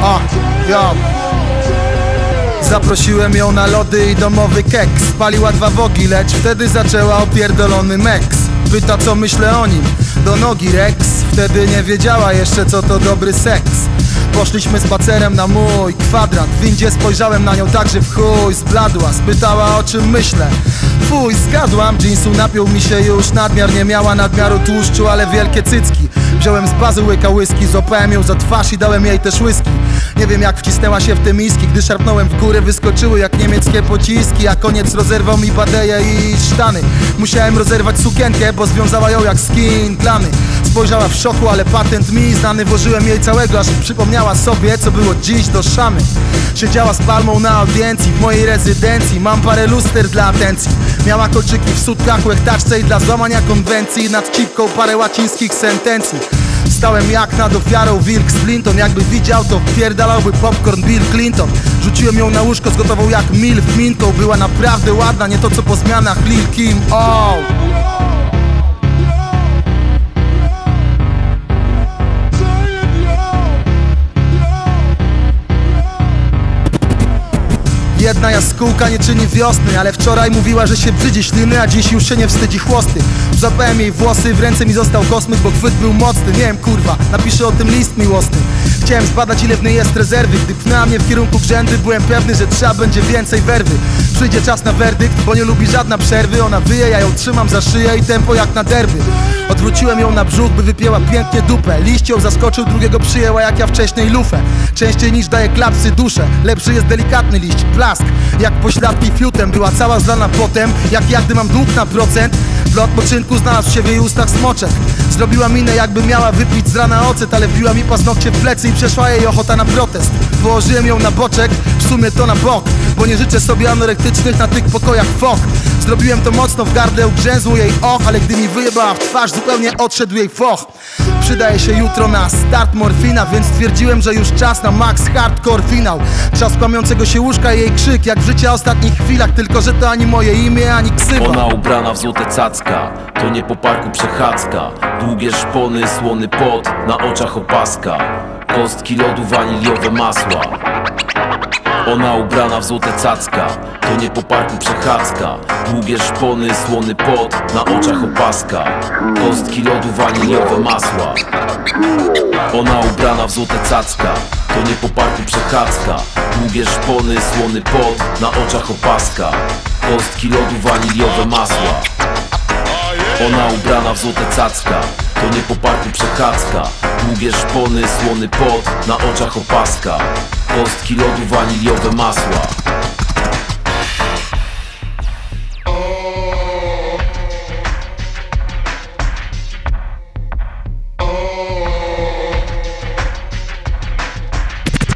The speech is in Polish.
Yo. Zaprosiłem ją na lody i domowy keks. Spaliła 2 wogi, lecz wtedy zaczęła opierdolony meks. Pyta, co myślę o nim, do nogi Rex. Wtedy nie wiedziała jeszcze, co to dobry seks. Poszliśmy spacerem na mój kwadrat. W windzie spojrzałem na nią tak, że w chuj zbladła. Spytała, o czym myślę. Fuj, zgadłam, jeansu napiął mi się już nadmiar. Nie miała nadmiaru tłuszczu, ale wielkie cycki. Wziąłem z bazy łyka whisky, złapałem ją za twarz i dałem jej też whisky. Nie wiem, jak wcisnęła się w te miski. Gdy szarpnąłem w górę, wyskoczyły jak niemieckie pociski. A koniec rozerwał mi badeję i sztany. Musiałem rozerwać sukienkę, bo związała ją jak skin glany. Spojrzała w szoku, ale patent mi znany. Włożyłem jej całego, aż przypomniała sobie, co było dziś do szamy. Siedziała z palmą na audiencji w mojej rezydencji. Mam parę luster dla atencji. Miała kolczyki w sutkach, łechtaczce i dla złamania konwencji. Nad cipką parę łacińskich sentencji. Stałem jak nad ofiarą Wilk z Clinton. Jakby widział, to wpierdalałby popcorn Bill Clinton. Rzuciłem ją na łóżko z gotową jak milf minką. Była naprawdę ładna, nie to co po zmianach Lil Kim. Jedna jaskółka nie czyni wiosny, ale wczoraj mówiła, że się brzydzi śliny, a dziś już się nie wstydzi chłosty. Złapałem jej włosy, w ręce mi został kosmyk, bo chwyt był mocny. Nie wiem, kurwa, napiszę o tym list miłosny. Chciałem zbadać, ile w niej jest rezerwy. Gdy pchnęła mnie w kierunku grzędy, byłem pewny, że trzeba będzie więcej werwy. Przyjdzie czas na werdykt, bo nie lubi żadna przerwy. Ona wyje, ja ją trzymam za szyję i tempo jak na derby. Odwróciłem ją na brzuch, by wypięła pięknie dupę. Liść ją zaskoczył, drugiego przyjęła jak ja wcześniej lufę. Częściej niż daje klapsy duszę. Lepszy jest delikatny liść, blask. Jak pośladki fiutem, była cała zlana potem. Jak gdy mam dług na procent. Dla odpoczynku znalazł się w jej ustach smoczek. Zrobiła minę, jakby miała wypić z rana ocet, ale wbiła mi paznokcie w plecy i przeszła jej ochota na protest. Położyłem ją na boczek, w sumie to na bok, bo nie życzę sobie anorektycznych na tych pokojach fok. Zrobiłem to mocno w gardle, ugrzęzło jej och, ale gdy mi wyjebała w twarz, zupełnie odszedł jej foch. Przydaje się jutro na start morfina, więc stwierdziłem, że już czas na max hardcore finał. Czas kłamiącego się łóżka i jej krzyk, jak w życia ostatnich chwilach, tylko że to ani moje imię, ani ksywa. Ona ubrana w złote cacka, to nie po parku przechadzka. Długie szpony, słony pot, na oczach opaska. Kostki lodu, waniliowe masła. Ona ubrana w złote cacka, to nie po parku przechadzka. Długie szpony, słony pot, na oczach opaska. Kostki lodu, waniliowe masła. Ona ubrana w złote cacka, to nie po parku przechadzka. Długie szpony, słony pot, na oczach opaska. Kostki lodu, waniliowe masła. Ona ubrana w złote cacka, to nie po parku przechadzka. Długie szpony, słony pot, na oczach opaska. Kostki lodu, waniliowe masła.